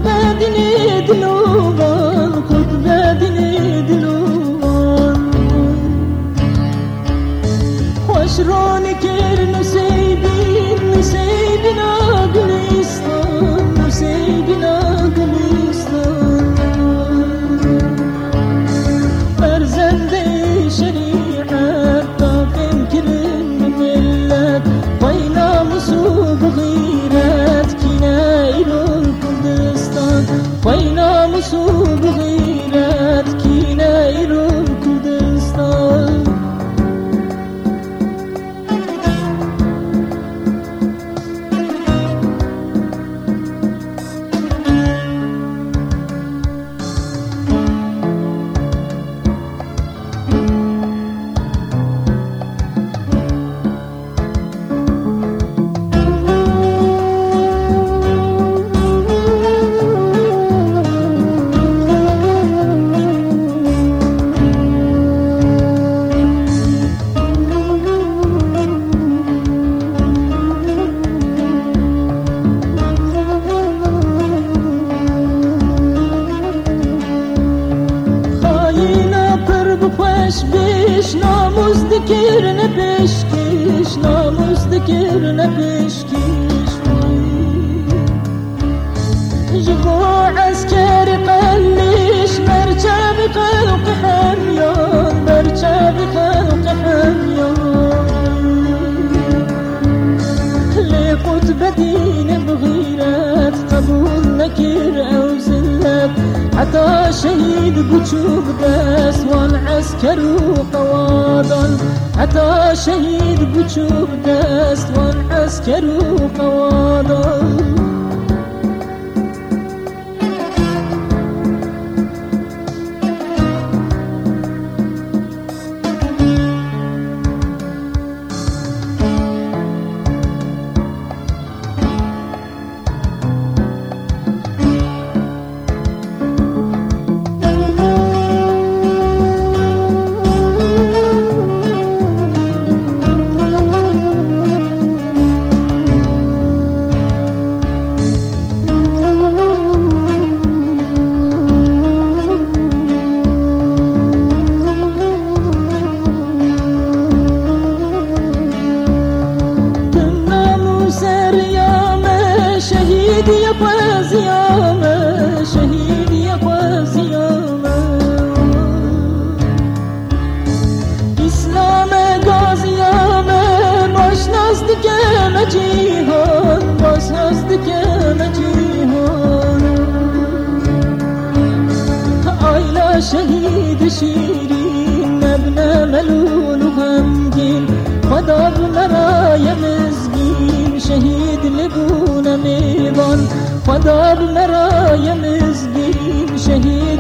بدین دلوان خود بدین دلوان خوش ران کر نسیبین نسیبین گلستان نسیبین گلستان فرزند شریعت تاقیم کرن ملت وای ناموس و بغیرت کینه ایران کردستان وای ناموس و بغیرت کینه ایران کردستان بیش ناموز دکر نپشکش ناموز دکر نپشکش جبو عسكر قلش مرجع بخلق حميان مرجع بخلق حميان لقد بدين بغيرات قبول نكر أو زلات حتى شهيد بجوب داس والعسكر قواضا حتى شهيد بجوب داس والعسكر قواضا شهيد يا قازيامة شهيد يا قازيامة إسلام قازيامة باش نصدق مجيهان باش نصدق مجيهان عيلة شهيد شيرين مبنى ملول وغمجين خدا بمرايا مزقين شهيد لبونا ميضان خدا بمرايا مزقين شهيد